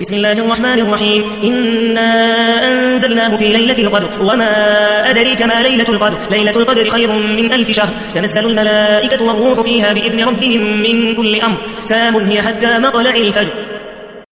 بسم الله الرحمن الرحيم إنا أنزلناه في ليلة القدر وما أدريك ما ليلة القدر ليلة القدر خير من 1000 شهر تنزل الملائكة والروح فيها بإذن ربهم من كل أمر سلام هي حتى مطلع الفجر